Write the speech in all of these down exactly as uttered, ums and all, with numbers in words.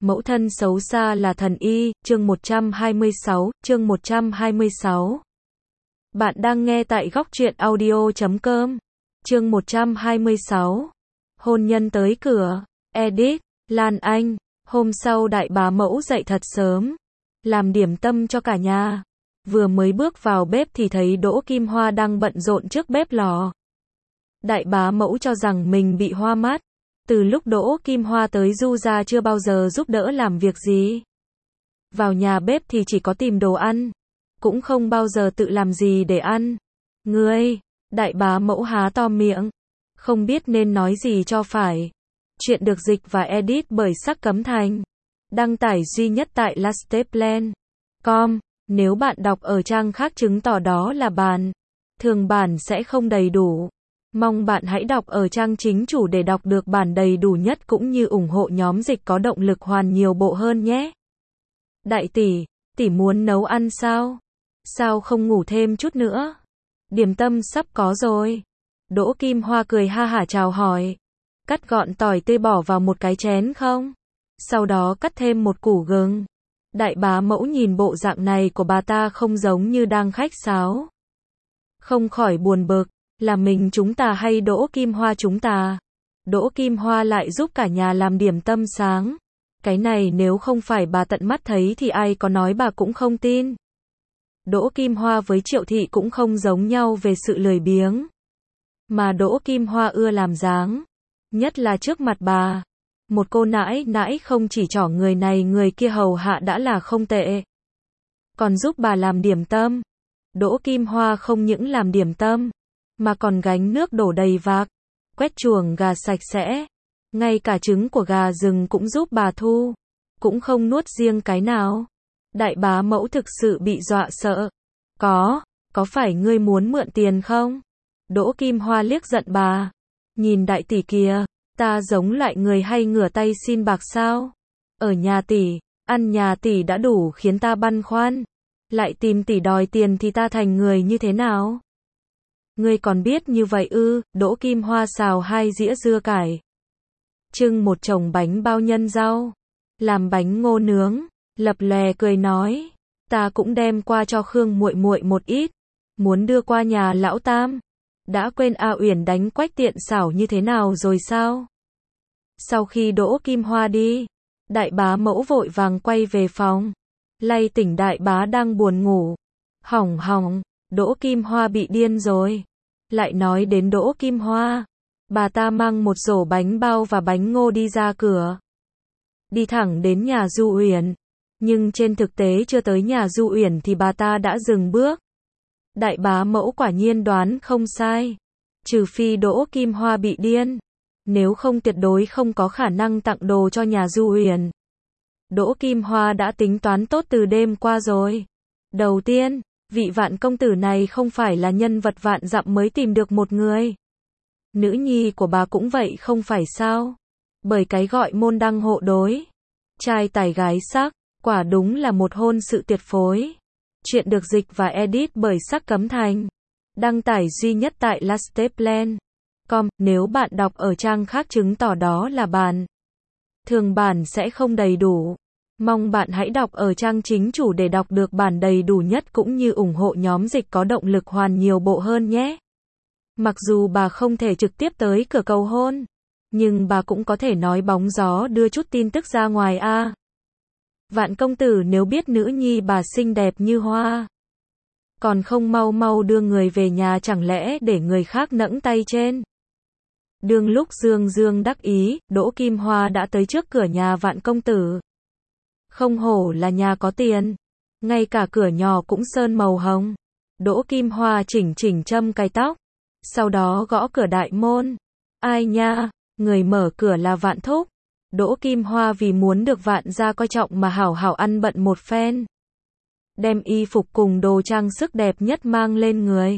Mẫu thân xấu xa là thần y, chương một trăm hai mươi sáu, chương một trăm hai mươi sáu. Bạn đang nghe tại góc truyện audio chấm com. Chương một trăm hai mươi sáu. Hôn nhân tới cửa. Edit, Lan Anh. Hôm sau đại bá mẫu dậy thật sớm, làm điểm tâm cho cả nhà. Vừa mới bước vào bếp thì thấy Đỗ Kim Hoa đang bận rộn trước bếp lò. Đại bá mẫu cho rằng mình bị hoa mắt. Từ lúc Đỗ Kim Hoa tới Du gia chưa bao giờ giúp đỡ làm việc gì. Vào nhà bếp thì chỉ có tìm đồ ăn, cũng không bao giờ tự làm gì để ăn. Ngươi, đại bá mẫu há to miệng, không biết nên nói gì cho phải. Chuyện được dịch và edit bởi Sắc Cấm Thành. Đăng tải duy nhất tại lasteplan chấm com. Nếu bạn đọc ở trang khác chứng tỏ đó là bản thường bản sẽ không đầy đủ. Mong bạn hãy đọc ở trang chính chủ để đọc được bản đầy đủ nhất cũng như ủng hộ nhóm dịch có động lực hoàn nhiều bộ hơn nhé. Đại tỷ, tỷ muốn nấu ăn sao? Sao không ngủ thêm chút nữa? Điểm tâm sắp có rồi. Đỗ Kim Hoa cười ha hả chào hỏi. Cắt gọn tỏi tươi bỏ vào một cái chén không? Sau đó cắt thêm một củ gừng. Đại bá mẫu nhìn bộ dạng này của bà ta không giống như đang khách sáo. Không khỏi buồn bực. Là mình chúng ta hay Đỗ Kim Hoa chúng ta? Đỗ Kim Hoa lại giúp cả nhà làm điểm tâm sáng. Cái này nếu không phải bà tận mắt thấy thì ai có nói bà cũng không tin. Đỗ Kim Hoa với Triệu Thị cũng không giống nhau về sự lười biếng. Mà Đỗ Kim Hoa ưa làm dáng. Nhất là trước mặt bà. Một cô nãi nãi không chỉ trỏ người này người kia hầu hạ đã là không tệ. Còn giúp bà làm điểm tâm. Đỗ Kim Hoa không những làm điểm tâm, mà còn gánh nước đổ đầy vạc, quét chuồng gà sạch sẽ. Ngay cả trứng của gà rừng cũng giúp bà thu, cũng không nuốt riêng cái nào. Đại bá mẫu thực sự bị dọa sợ. Có, có phải ngươi muốn mượn tiền không? Đỗ Kim Hoa liếc giận bà. Nhìn đại tỷ kìa, ta giống loại người hay ngửa tay xin bạc sao? Ở nhà tỷ, ăn nhà tỷ đã đủ khiến ta băn khoăn. Lại tìm tỷ đòi tiền thì ta thành người như thế nào? Ngươi còn biết như vậy ư? Đỗ Kim Hoa xào hai dĩa dưa cải, trưng một chồng bánh bao nhân rau, làm bánh ngô nướng, lập lè cười nói, ta cũng đem qua cho Khương muội muội một ít, muốn đưa qua nhà lão tam. Đã quên A Uyển đánh quách tiện xảo như thế nào rồi sao? Sau khi Đỗ Kim Hoa đi, đại bá mẫu vội vàng quay về phòng, lay tỉnh đại bá đang buồn ngủ. Hỏng hỏng, Đỗ Kim Hoa bị điên rồi. Lại nói đến Đỗ Kim Hoa, bà ta mang một rổ bánh bao và bánh ngô đi ra cửa, đi thẳng đến nhà Du Uyển. Nhưng trên thực tế chưa tới nhà Du Uyển thì bà ta đã dừng bước. Đại bá mẫu quả nhiên đoán không sai. Trừ phi Đỗ Kim Hoa bị điên, nếu không tuyệt đối không có khả năng tặng đồ cho nhà Du Uyển. Đỗ Kim Hoa đã tính toán tốt từ đêm qua rồi. Đầu tiên, vị Vạn công tử này không phải là nhân vật vạn dặm mới tìm được một người. Nữ nhi của bà cũng vậy không phải sao? Bởi cái gọi môn đăng hộ đối, trai tài gái sắc, quả đúng là một hôn sự tuyệt phối. Chuyện được dịch và edit bởi Sắc Cấm Thành. Đăng tải duy nhất tại lasteplan chấm com. Nếu bạn đọc ở trang khác chứng tỏ đó là bản thường bản sẽ không đầy đủ. Mong bạn hãy đọc ở trang chính chủ để đọc được bản đầy đủ nhất cũng như ủng hộ nhóm dịch có động lực hoàn nhiều bộ hơn nhé. Mặc dù bà không thể trực tiếp tới cửa cầu hôn, nhưng bà cũng có thể nói bóng gió đưa chút tin tức ra ngoài a. À. Vạn công tử nếu biết nữ nhi bà xinh đẹp như hoa, còn không mau mau đưa người về nhà chẳng lẽ để người khác nẫng tay trên. Đương lúc Dương Dương đắc ý, Đỗ Kim Hoa đã tới trước cửa nhà Vạn công tử. Không hổ là nhà có tiền, ngay cả cửa nhỏ cũng sơn màu hồng. Đỗ Kim Hoa chỉnh chỉnh châm cài tóc, sau đó gõ cửa đại môn. Ai nha? Người mở cửa là Vạn thúc. Đỗ Kim Hoa vì muốn được Vạn gia coi trọng mà hảo hảo ăn bận một phen, đem y phục cùng đồ trang sức đẹp nhất mang lên người,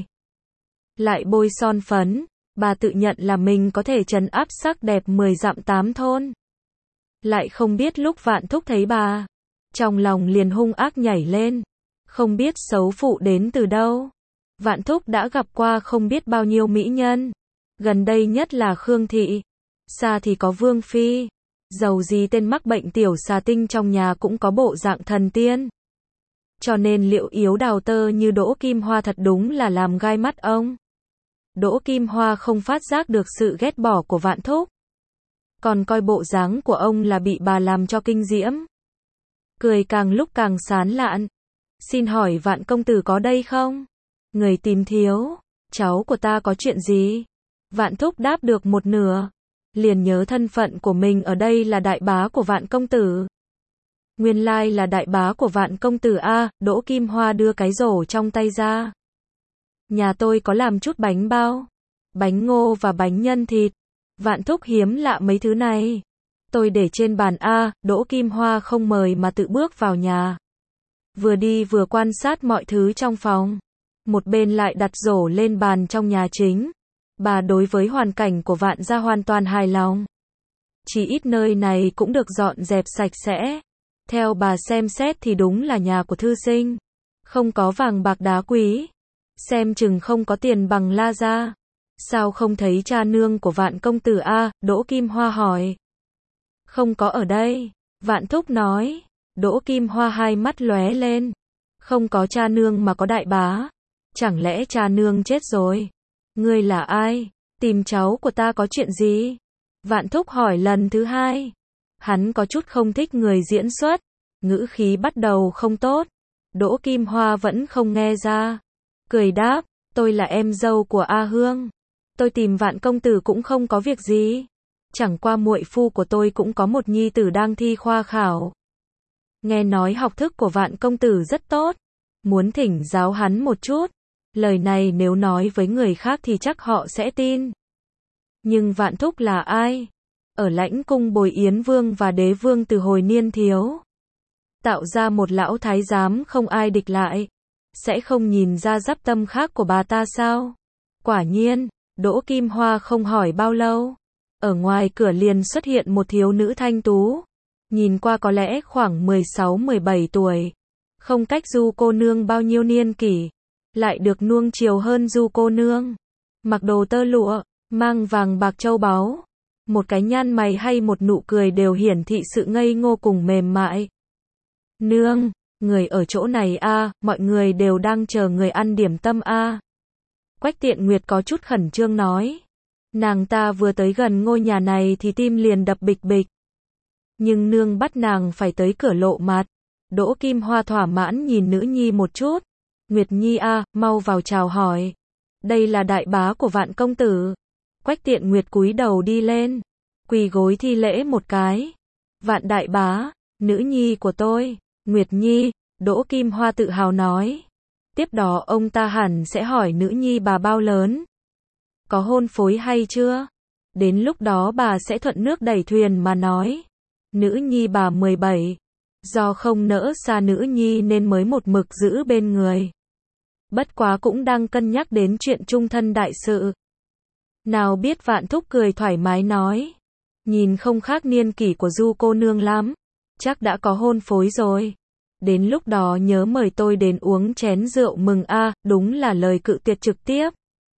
lại bôi son phấn. Bà tự nhận là mình có thể trấn áp sắc đẹp mười dặm tám thôn. Lại không biết lúc Vạn thúc thấy bà, trong lòng liền hung ác nhảy lên. Không biết xấu phụ đến từ đâu. Vạn thúc đã gặp qua không biết bao nhiêu mỹ nhân, gần đây nhất là Khương thị, xa thì có Vương phi, Dầu gì tên mắc bệnh tiểu xà tinh trong nhà cũng có bộ dạng thần tiên. Cho nên liệu yếu đào tơ như Đỗ Kim Hoa thật đúng là làm gai mắt ông. Đỗ Kim Hoa không phát giác được sự ghét bỏ của Vạn Thúc. Còn coi bộ dáng của ông là bị bà làm cho kinh diễm. Cười càng lúc càng sán lạn. Xin hỏi Vạn công tử có đây không? Người tìm thiếu. Cháu của ta có chuyện gì? Vạn Thúc đáp được một nửa. Liền nhớ thân phận của mình ở đây là đại bá của Vạn công tử. Nguyên lai là đại bá của Vạn công tử a. Đỗ Kim Hoa đưa cái rổ trong tay ra. Nhà tôi có làm chút bánh bao, bánh ngô và bánh nhân thịt. Vạn Thúc hiếm lạ mấy thứ này. Tôi để trên bàn a. Đỗ Kim Hoa không mời mà tự bước vào nhà. Vừa đi vừa quan sát mọi thứ trong phòng. Một bên lại đặt rổ lên bàn trong nhà chính. Bà đối với hoàn cảnh của Vạn gia hoàn toàn hài lòng. Chỉ ít nơi này cũng được dọn dẹp sạch sẽ. Theo bà xem xét thì đúng là nhà của thư sinh. Không có vàng bạc đá quý. Xem chừng không có tiền bằng La gia. Sao không thấy cha nương của Vạn công tử a? Đỗ Kim Hoa hỏi. Không có ở đây. Vạn Thúc nói. Đỗ Kim Hoa hai mắt lóe lên. Không có cha nương mà có đại bá. Chẳng lẽ cha nương chết rồi? Ngươi là ai? Tìm cháu của ta có chuyện gì? Vạn Thúc hỏi lần thứ hai. Hắn có chút không thích người diễn xuất. Ngữ khí bắt đầu không tốt. Đỗ Kim Hoa vẫn không nghe ra. Cười đáp, tôi là em dâu của A Hương. Tôi tìm Vạn công tử cũng không có việc gì. Chẳng qua muội phu của tôi cũng có một nhi tử đang thi khoa khảo. Nghe nói học thức của Vạn công tử rất tốt. Muốn thỉnh giáo hắn một chút. Lời này nếu nói với người khác thì chắc họ sẽ tin. Nhưng Vạn Thúc là ai? Ở lãnh cung bồi Yến Vương và Đế Vương từ hồi niên thiếu. Tạo ra một lão thái giám không ai địch lại. Sẽ không nhìn ra giáp tâm khác của bà ta sao? Quả nhiên, Đỗ Kim Hoa không hỏi bao lâu. Ở ngoài cửa liền xuất hiện một thiếu nữ thanh tú. Nhìn qua có lẽ khoảng mười sáu mười bảy tuổi. Không cách Du cô nương bao nhiêu niên kỷ. Lại được nuông chiều hơn Du cô nương. Mặc đồ tơ lụa, mang vàng bạc châu báu. Một cái nhăn mày hay một nụ cười đều hiển thị sự ngây ngô cùng mềm mại. Nương, người ở chỗ này a, mọi người đều đang chờ người ăn điểm tâm a. Quách Tiện Nguyệt có chút khẩn trương nói. Nàng ta vừa tới gần ngôi nhà này thì tim liền đập bịch bịch. Nhưng nương bắt nàng phải tới cửa lộ mặt. Đỗ Kim Hoa thỏa mãn nhìn nữ nhi một chút. Nguyệt Nhi a, mau vào chào hỏi. Đây là đại bá của Vạn công tử. Quách Tiện Nguyệt cúi đầu đi lên. Quỳ gối thi lễ một cái. Vạn đại bá, nữ nhi của tôi. Nguyệt Nhi, Đỗ Kim Hoa tự hào nói. Tiếp đó ông ta hẳn sẽ hỏi nữ nhi bà bao lớn. Có hôn phối hay chưa? Đến lúc đó bà sẽ thuận nước đẩy thuyền mà nói. Nữ nhi bà mười bảy. Do không nỡ xa nữ nhi nên mới một mực giữ bên người. Bất quá cũng đang cân nhắc đến chuyện chung thân đại sự. Nào biết Vạn Thúc cười thoải mái nói. Nhìn không khác niên kỷ của Du cô nương lắm. Chắc đã có hôn phối rồi. Đến lúc đó nhớ mời tôi đến uống chén rượu mừng a, đúng là lời cự tuyệt trực tiếp.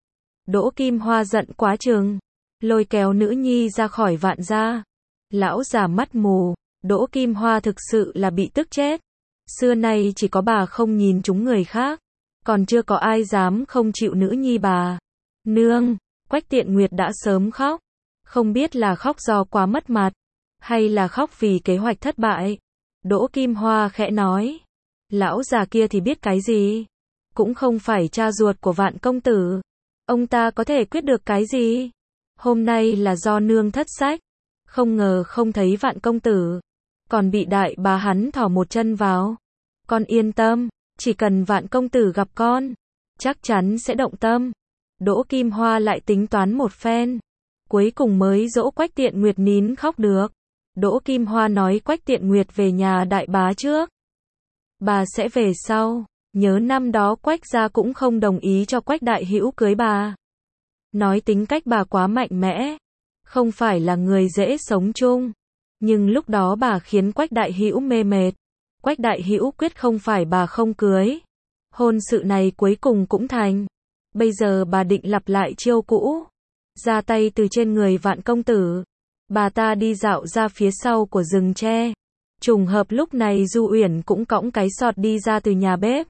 Đỗ Kim Hoa giận quá chừng, lôi kéo nữ nhi ra khỏi Vạn gia. Lão già mắt mù, Đỗ Kim Hoa thực sự là bị tức chết. Xưa nay chỉ có bà không nhìn trúng người khác, còn chưa có ai dám không chịu nữ nhi bà. Nương, Quách Tiện Nguyệt đã sớm khóc, không biết là khóc do quá mất mặt, hay là khóc vì kế hoạch thất bại. Đỗ Kim Hoa khẽ nói, lão già kia thì biết cái gì, cũng không phải cha ruột của Vạn công tử, ông ta có thể quyết được cái gì. Hôm nay là do nương thất sách, không ngờ không thấy Vạn công tử, còn bị đại bá hắn thò một chân vào. Con yên tâm, chỉ cần Vạn công tử gặp con, chắc chắn sẽ động tâm. Đỗ Kim Hoa lại tính toán một phen, cuối cùng mới dỗ Quách Tiện Nguyệt nín khóc được. Đỗ Kim Hoa nói Quách Tiện Nguyệt về nhà đại bá trước, bà sẽ về sau. Nhớ năm đó Quách gia cũng không đồng ý cho Quách đại hữu cưới bà. Nói tính cách bà quá mạnh mẽ, không phải là người dễ sống chung. Nhưng lúc đó bà khiến Quách đại hữu mê mệt. Quách đại hữu quyết không phải bà không cưới. Hôn sự này cuối cùng cũng thành. Bây giờ bà định lặp lại chiêu cũ, ra tay từ trên người Vạn công tử. Bà ta đi dạo ra phía sau của rừng tre. Trùng hợp lúc này Du Uyển cũng cõng cái sọt đi ra từ nhà bếp.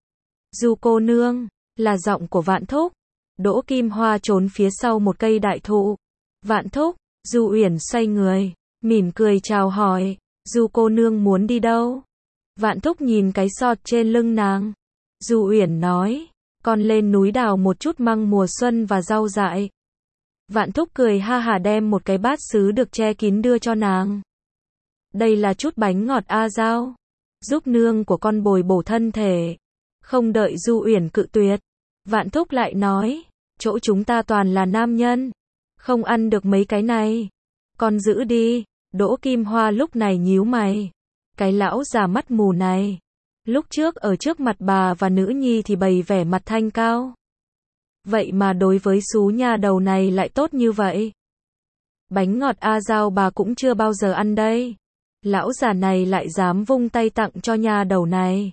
Du cô nương, là giọng của Vạn Thúc. Đỗ Kim Hoa trốn phía sau một cây đại thụ. Vạn Thúc, Du Uyển xoay người, mỉm cười chào hỏi. Du cô nương muốn đi đâu? Vạn Thúc nhìn cái sọt trên lưng nàng. Du Uyển nói, con lên núi đào một chút măng mùa xuân và rau dại. Vạn Thúc cười ha hả đem một cái bát sứ được che kín đưa cho nàng. Đây là chút bánh ngọt A Giao, giúp nương của con bồi bổ thân thể. Không đợi Du Uyển cự tuyệt, Vạn Thúc lại nói, chỗ chúng ta toàn là nam nhân, không ăn được mấy cái này. Con giữ đi. Đỗ Kim Hoa lúc này nhíu mày. Cái lão già mắt mù này, lúc trước ở trước mặt bà và nữ nhi thì bày vẻ mặt thanh cao. Vậy mà đối với xú nha đầu này lại tốt như vậy. Bánh ngọt A Giao bà cũng chưa bao giờ ăn đây. Lão già này lại dám vung tay tặng cho nha đầu này.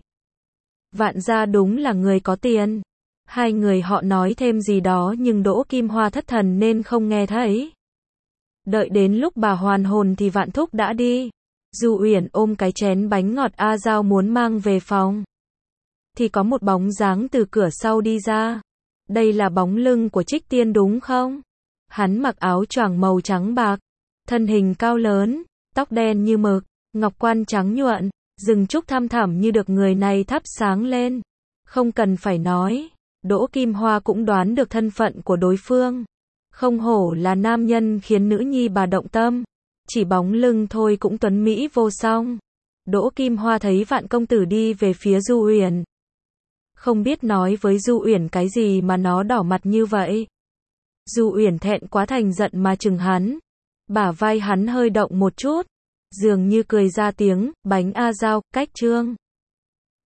Vạn gia đúng là người có tiền. Hai người họ nói thêm gì đó nhưng Đỗ Kim Hoa thất thần nên không nghe thấy. Đợi đến lúc bà hoàn hồn thì Vạn Thúc đã đi. Du Uyển ôm cái chén bánh ngọt A Giao muốn mang về phòng. Thì có một bóng dáng từ cửa sau đi ra. Đây là bóng lưng của Trích Tiên đúng không? Hắn mặc áo choàng màu trắng bạc, thân hình cao lớn, tóc đen như mực, ngọc quan trắng nhuận, rừng trúc thăm thẳm như được người này thắp sáng lên. Không cần phải nói, Đỗ Kim Hoa cũng đoán được thân phận của đối phương. Không hổ là nam nhân khiến nữ nhi bà động tâm. Chỉ bóng lưng thôi cũng tuấn mỹ vô song. Đỗ Kim Hoa thấy Vạn công tử đi về phía Du Uyển. Không biết nói với Du Uyển cái gì mà nó đỏ mặt như vậy. Du Uyển thẹn quá thành giận mà chừng hắn. Bả vai hắn hơi động một chút, dường như cười ra tiếng, bánh A Giao, cách trương.